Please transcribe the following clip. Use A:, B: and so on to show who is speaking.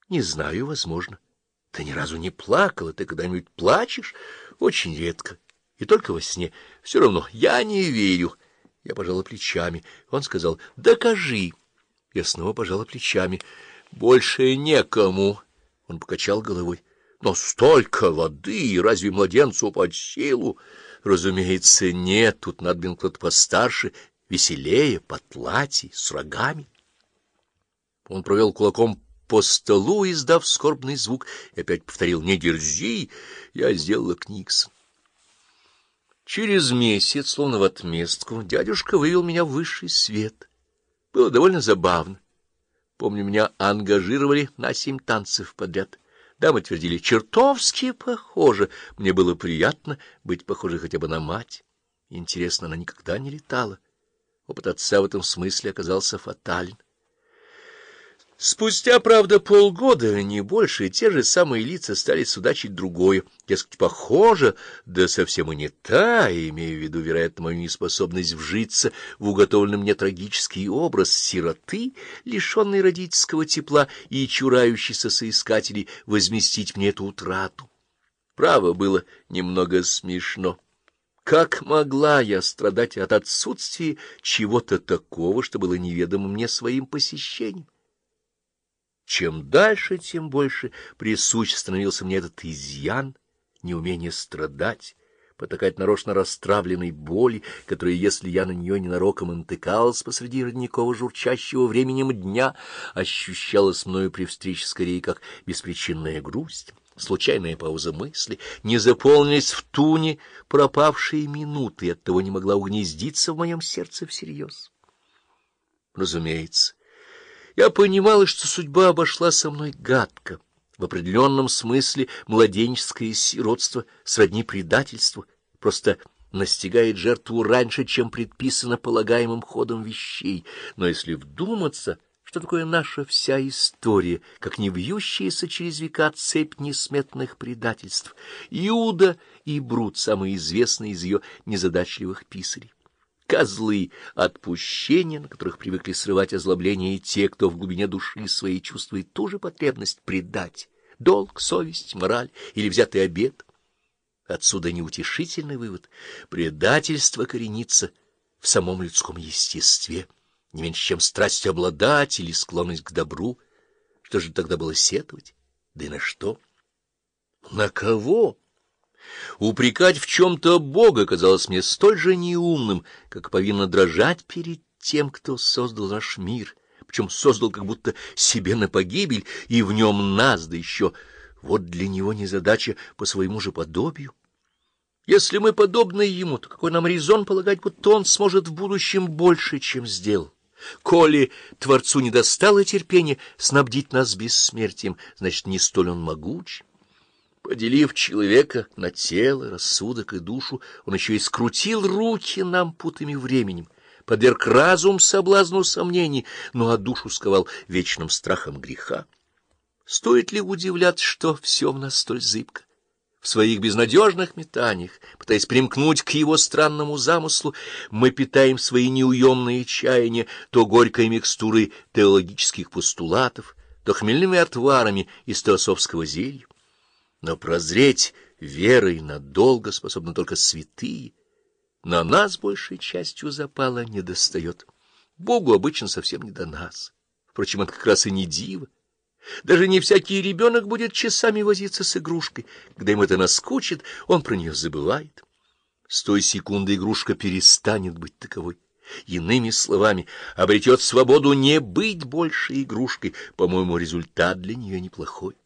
A: — Не знаю, возможно. Ты ни разу не плакала, ты когда-нибудь плачешь? Очень редко, и только во сне. Все равно я не верю. Я пожала плечами. Он сказал: докажи. Я снова пожала плечами. Больше некому. Он покачал головой. Но столько воды, разве младенцу под силу? Разумеется, нет, тут надо бы кто-то постарше, веселее, потлатей, с рогами. Он провел кулаком по столу, издав скорбный звук, и опять повторил: «Не дерзи!» Я сделала книксон. Через месяц, словно в отместку, дядюшка вывел меня в высший свет. Было довольно забавно. Помню, меня ангажировали на 7 танцев подряд. Дамы твердили: чертовски похоже. Мне было приятно быть похожей хотя бы на мать. Интересно, она никогда не летала. Опыт отца в этом смысле оказался фатален. Спустя, правда, полгода, не больше, те же самые лица стали судачить другое. Дескать, похоже, да совсем и не та, имея в виду, вероятно, мою неспособность вжиться в уготовленный мне трагический образ сироты, лишенной родительского тепла и чурающейся соискателей возместить мне эту утрату. Право, было немного смешно. Как могла я страдать от отсутствия чего-то такого, что было неведомо мне своим посещением? Чем дальше, тем больше присущ становился мне этот изъян, неумение страдать, потакать нарочно расстравленной боли, которая, если я на нее ненароком и натыкалась посреди родникового журчащего временем дня, ощущалась мною при встрече скорее как беспричинная грусть, случайная пауза мысли, не заполнились в туне пропавшие минуты, и оттого не могла угнездиться в моем сердце всерьез. Разумеется, я понимала, что судьба обошла со мной гадко. В определенном смысле младенческое сиротство сродни предательству, просто настигает жертву раньше, чем предписано полагаемым ходом вещей. Но если вдуматься, что такое наша вся история, как не вьющаяся через века цепь несметных предательств, Иуда и Брут — самые известные из ее незадачливых писарей. Козлы отпущения, на которых привыкли срывать озлобление и те, кто в глубине души своей чувствует ту же потребность предать долг, совесть, мораль или взятый обет. Отсюда неутешительный вывод: предательство коренится в самом людском естестве, не меньше, чем страсть обладать или склонность к добру. Что же тогда было сетовать? Да и на что? На кого? Упрекать в чем-то Бога казалось мне столь же неумным, как повинно дрожать перед тем, кто создал наш мир, причем создал как будто себе на погибель, и в нем нас, да еще вот для него незадача по своему же подобию. Если мы подобны ему, то какой нам резон полагать, будто он сможет в будущем больше, чем сделал? Коли Творцу не достало терпения снабдить нас бессмертием, значит, не столь он могуч. Поделив человека на тело, рассудок и душу, он еще и скрутил руки нам путами временем, подверг разум соблазну сомнений, ну а душу сковал вечным страхом греха. Стоит ли удивляться, что все в нас столь зыбко? В своих безнадежных метаниях, пытаясь примкнуть к его странному замыслу, мы питаем свои неуемные чаяния то горькой микстурой теологических постулатов, то хмельными отварами из теософского зелья. Но прозреть верой надолго способны только святые. На нас большей частью запала недостает. Богу обычно совсем не до нас. Впрочем, это как раз и не диво. Даже не всякий ребенок будет часами возиться с игрушкой. Когда ему это наскучит, он про нее забывает. С той секунды игрушка перестанет быть таковой. Иными словами, обретет свободу не быть больше игрушкой. По-моему, результат для нее неплохой.